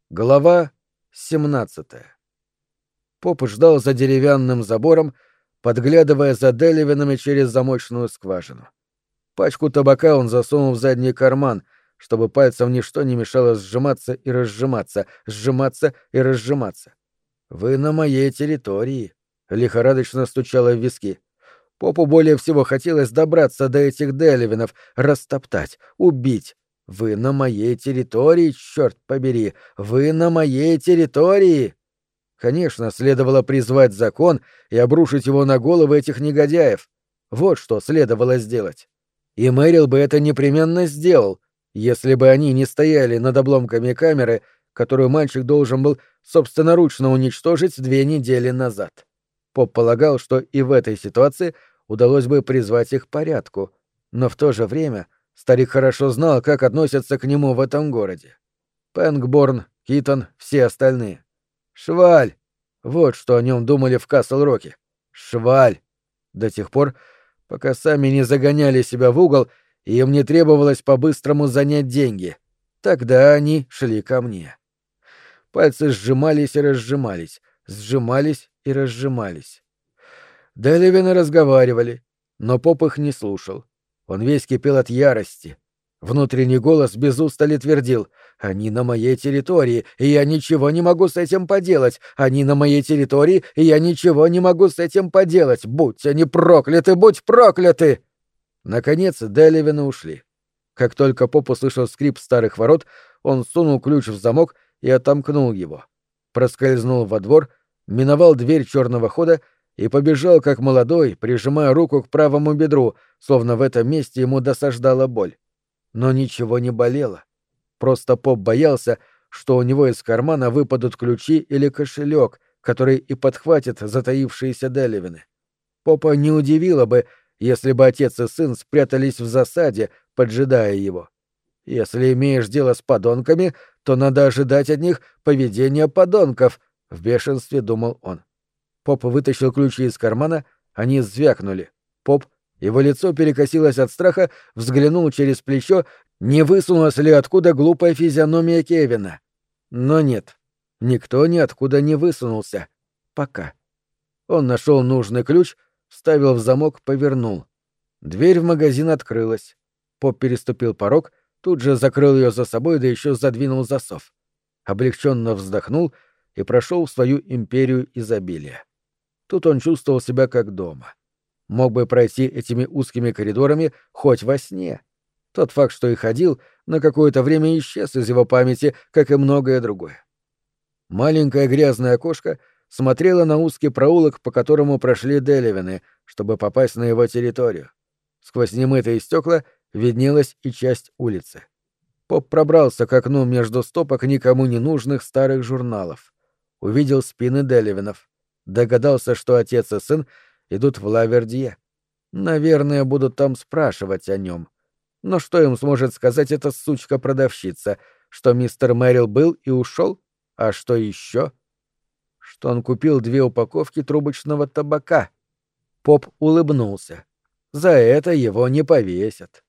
Глава 17. Поп ждал за деревянным забором, подглядывая за Деливинами через замочную скважину. Пачку табака он засунул в задний карман, чтобы пальцам ничто не мешало сжиматься и разжиматься, сжиматься и разжиматься. «Вы на моей территории», — лихорадочно стучало в виски. Попу более всего хотелось добраться до этих Деливинов, растоптать, убить. «Вы на моей территории, черт побери! Вы на моей территории!» Конечно, следовало призвать закон и обрушить его на головы этих негодяев. Вот что следовало сделать. И Мэрил бы это непременно сделал, если бы они не стояли над обломками камеры, которую мальчик должен был собственноручно уничтожить 2 недели назад. Поп полагал, что и в этой ситуации удалось бы призвать их к порядку, но в то же время старик хорошо знал, как относятся к нему в этом городе. Пэнгборн, Китон, все остальные. Шваль! Вот что о нем думали в Касл-Роке. Шваль! До тех пор, пока сами не загоняли себя в угол, и им не требовалось по-быстрому занять деньги. Тогда они шли ко мне. Пальцы сжимались и разжимались, сжимались и разжимались. Деливины разговаривали, но поп их не слушал. Он весь кипел от ярости. Внутренний голос без устали твердил: «Они на моей территории, и я ничего не могу с этим поделать! Они на моей территории, и я ничего не могу с этим поделать! Будь они прокляты, будь прокляты!» Наконец Деливины ушли. Как только поп услышал скрип старых ворот, он сунул ключ в замок и отомкнул его. Проскользнул во двор, миновал дверь черного хода и побежал, как молодой, прижимая руку к правому бедру, словно в этом месте ему досаждала боль. Но ничего не болело. Просто поп боялся, что у него из кармана выпадут ключи или кошелек, который и подхватит затаившиеся Деливины. Попа не удивило бы, если бы отец и сын спрятались в засаде, поджидая его. Если имеешь дело с подонками, то надо ожидать от них поведения подонков, — в бешенстве думал он. Поп вытащил ключи из кармана, они звякнули. Поп, его лицо перекосилось от страха, взглянул через плечо, не высунулась ли откуда глупая физиономия Кевина. Но нет, никто ниоткуда не высунулся. Пока. Он нашел нужный ключ, вставил в замок, повернул. Дверь в магазин открылась. Поп переступил порог, тут же закрыл ее за собой, да еще задвинул засов. Облегченно вздохнул и прошел в свою империю изобилия. Тут он чувствовал себя как дома. Мог бы пройти этими узкими коридорами хоть во сне. Тот факт, что и ходил, на какое-то время исчез из его памяти, как и многое другое. Маленькое грязное окошко смотрело на узкий проулок, по которому прошли Деливины, чтобы попасть на его территорию. Сквозь немытые стекла виднелась и часть улицы. Поп пробрался к окну между стопок никому не нужных старых журналов. Увидел спины Деливинов. Догадался, что отец и сын идут в Лавердье. Наверное, будут там спрашивать о нем. Но что им сможет сказать эта сучка-продавщица? Что мистер Мэрил был и ушел? А что еще? Что он купил 2 упаковки трубочного табака. Поп улыбнулся. За это его не повесят.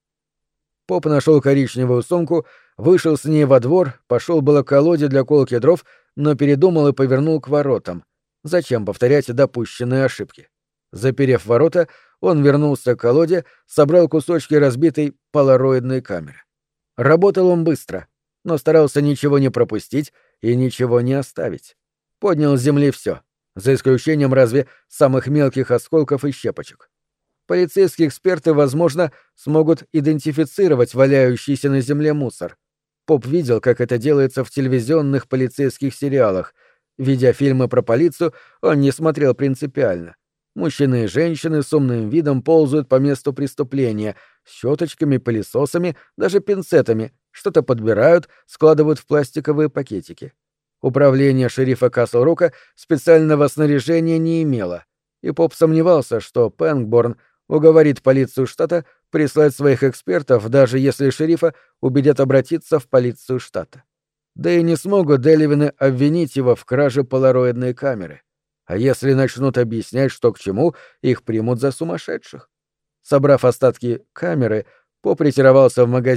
Поп нашел коричневую сумку, вышел с ней во двор, пошел было к колоде для колки дров, но передумал и повернул к воротам. Зачем повторять допущенные ошибки? Заперев ворота, он вернулся к колоде, собрал кусочки разбитой полароидной камеры. Работал он быстро, но старался ничего не пропустить и ничего не оставить. Поднял с земли все, за исключением разве самых мелких осколков и щепочек. Полицейские эксперты, возможно, смогут идентифицировать валяющийся на земле мусор. Поп видел, как это делается в телевизионных полицейских сериалах. Видя фильмы про полицию, он не смотрел принципиально. Мужчины и женщины с умным видом ползают по месту преступления, щеточками, пылесосами, даже пинцетами, что-то подбирают, складывают в пластиковые пакетики. Управление шерифа Касл-Рока специального снаряжения не имело, и Поп сомневался, что Пэнгборн уговорит полицию штата прислать своих экспертов, даже если шерифа убедят обратиться в полицию штата. Да и не смогут Деливины обвинить его в краже полароидной камеры. А если начнут объяснять, что к чему, их примут за сумасшедших. Собрав остатки камеры, Поп ретировался в магазин,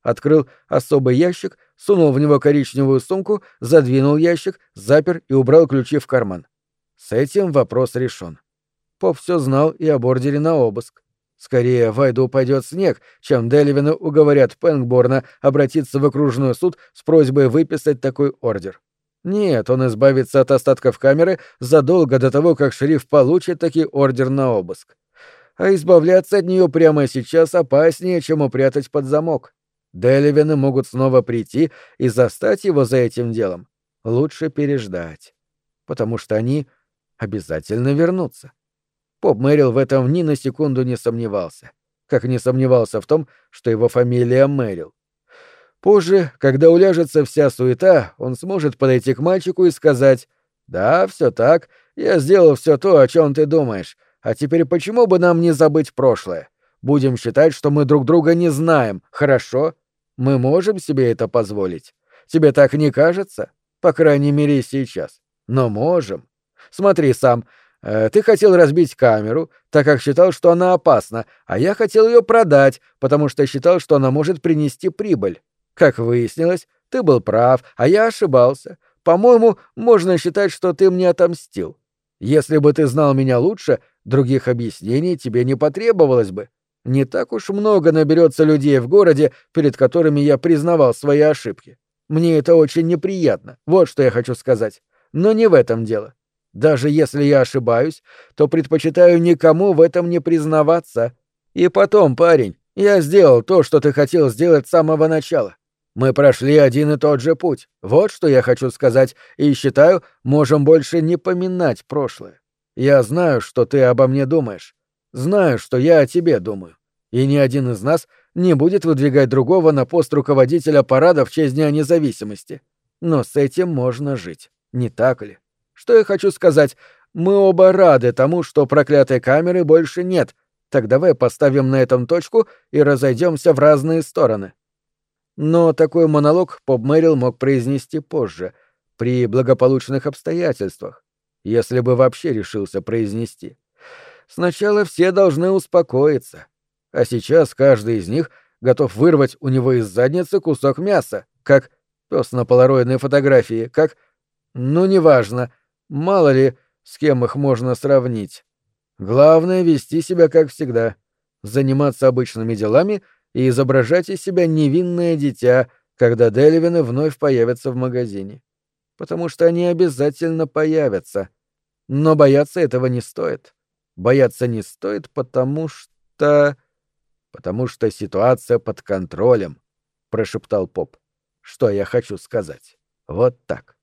открыл особый ящик, сунул в него коричневую сумку, задвинул ящик, запер и убрал ключи в карман. С этим вопрос решен. Поп все знал и об ордере на обыск. Скорее, Вайду упадет снег, чем Деливина уговорят Пэнгборна обратиться в окружной суд с просьбой выписать такой ордер. Нет, он избавится от остатков камеры задолго до того, как шериф получит таки ордер на обыск. А избавляться от нее прямо сейчас опаснее, чем упрятать под замок. Деливины могут снова прийти и застать его за этим делом. Лучше переждать. Потому что они обязательно вернутся. Поп Мэрил в этом ни на секунду не сомневался. Как не сомневался в том, что его фамилия Мэрил. Позже, когда уляжется вся суета, он сможет подойти к мальчику и сказать: «Да, все так, я сделал все то, о чем ты думаешь. А теперь почему бы нам не забыть прошлое? Будем считать, что мы друг друга не знаем, хорошо? Мы можем себе это позволить. Тебе так не кажется? По крайней мере, сейчас. Но можем. Смотри сам. Ты хотел разбить камеру, так как считал, что она опасна, а я хотел ее продать, потому что считал, что она может принести прибыль. Как выяснилось, ты был прав, а я ошибался. По-моему, можно считать, что ты мне отомстил. Если бы ты знал меня лучше, других объяснений тебе не потребовалось бы. Не так уж много наберется людей в городе, перед которыми я признавал свои ошибки. Мне это очень неприятно, вот что я хочу сказать. Но не в этом дело. Даже если я ошибаюсь, то предпочитаю никому в этом не признаваться. И потом, парень, я сделал то, что ты хотел сделать с самого начала. Мы прошли один и тот же путь. Вот что я хочу сказать, и считаю, можем больше не поминать прошлое. Я знаю, что ты обо мне думаешь. Знаю, что я о тебе думаю. И ни один из нас не будет выдвигать другого на пост руководителя парада в честь Дня независимости. Но с этим можно жить, не так ли? Что я хочу сказать? Мы оба рады тому, что проклятой камеры больше нет. Так давай поставим на этом точку и разойдемся в разные стороны. Но такой монолог Поп Мэрил мог произнести позже, при благополучных обстоятельствах, если бы вообще решился произнести. Сначала все должны успокоиться, а сейчас каждый из них готов вырвать у него из задницы кусок мяса, как пес на полароидной фотографии, как... Ну, неважно, мало ли, с кем их можно сравнить. Главное — вести себя как всегда, заниматься обычными делами и изображать из себя невинное дитя, когда Деливины вновь появятся в магазине. Потому что они обязательно появятся. Но бояться этого не стоит. Бояться не стоит, потому что ситуация под контролем, — прошептал Поп. Что я хочу сказать? Вот так.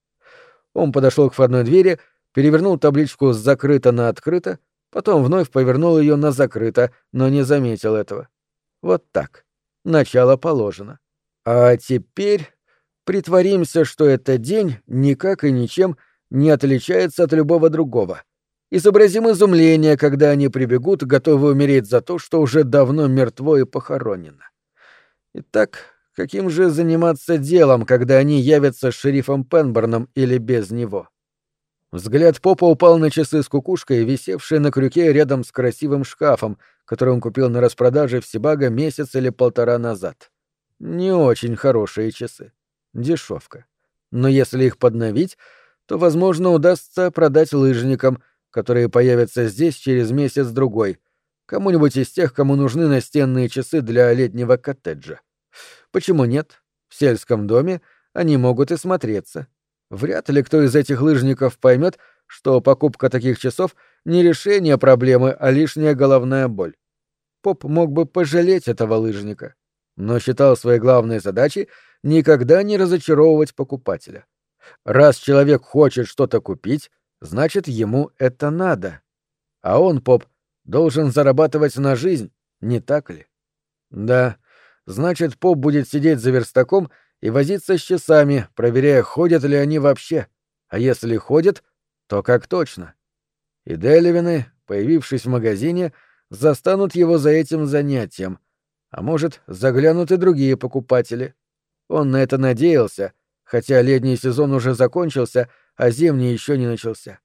Он подошел к входной двери, перевернул табличку с «закрыто» на «открыто», потом вновь повернул ее на «закрыто», но не заметил этого. Вот так. Начало положено. А теперь притворимся, что этот день никак и ничем не отличается от любого другого. Изобразим изумление, когда они прибегут, готовы умереть за то, что уже давно мертво и похоронено. Итак, каким же заниматься делом, когда они явятся с шерифом Пенборном или без него? Взгляд Попа упал на часы с кукушкой, висевшие на крюке рядом с красивым шкафом, который он купил на распродаже в Сибаго месяц или полтора назад. Не очень хорошие часы. Дешевка. Но если их подновить, то, возможно, удастся продать лыжникам, которые появятся здесь через месяц-другой, кому-нибудь из тех, кому нужны настенные часы для летнего коттеджа. Почему нет? В сельском доме они могут и смотреться. Вряд ли кто из этих лыжников поймет, что покупка таких часов не решение проблемы, а лишняя головная боль. Поп мог бы пожалеть этого лыжника, но считал своей главной задачей никогда не разочаровывать покупателя. Раз человек хочет что-то купить, значит, ему это надо. А он, Поп, должен зарабатывать на жизнь, не так ли? Да, значит, Поп будет сидеть за верстаком и возиться с часами, проверяя, ходят ли они вообще. А если ходят, то как точно. И Деливины, появившись в магазине, застанут его за этим занятием. А может, заглянут и другие покупатели. Он на это надеялся, хотя летний сезон уже закончился, а зимний еще не начался.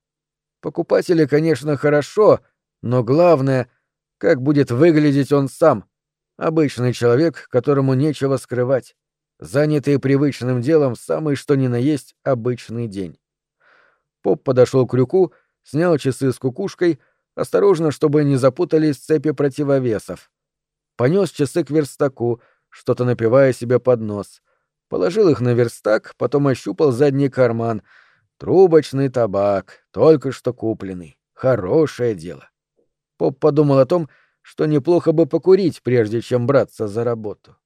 Покупатели, конечно, хорошо, но главное, как будет выглядеть он сам. Обычный человек, которому нечего скрывать, занятый привычным делом в самый что ни на есть обычный день. Поп подошел к крюку, снял часы с кукушкой, осторожно, чтобы не запутались цепи противовесов. Понес часы к верстаку, что-то напивая себе под нос. Положил их на верстак, потом ощупал задний карман. Трубочный табак, только что купленный. Хорошее дело. Поп подумал о том, что неплохо бы покурить, прежде чем браться за работу.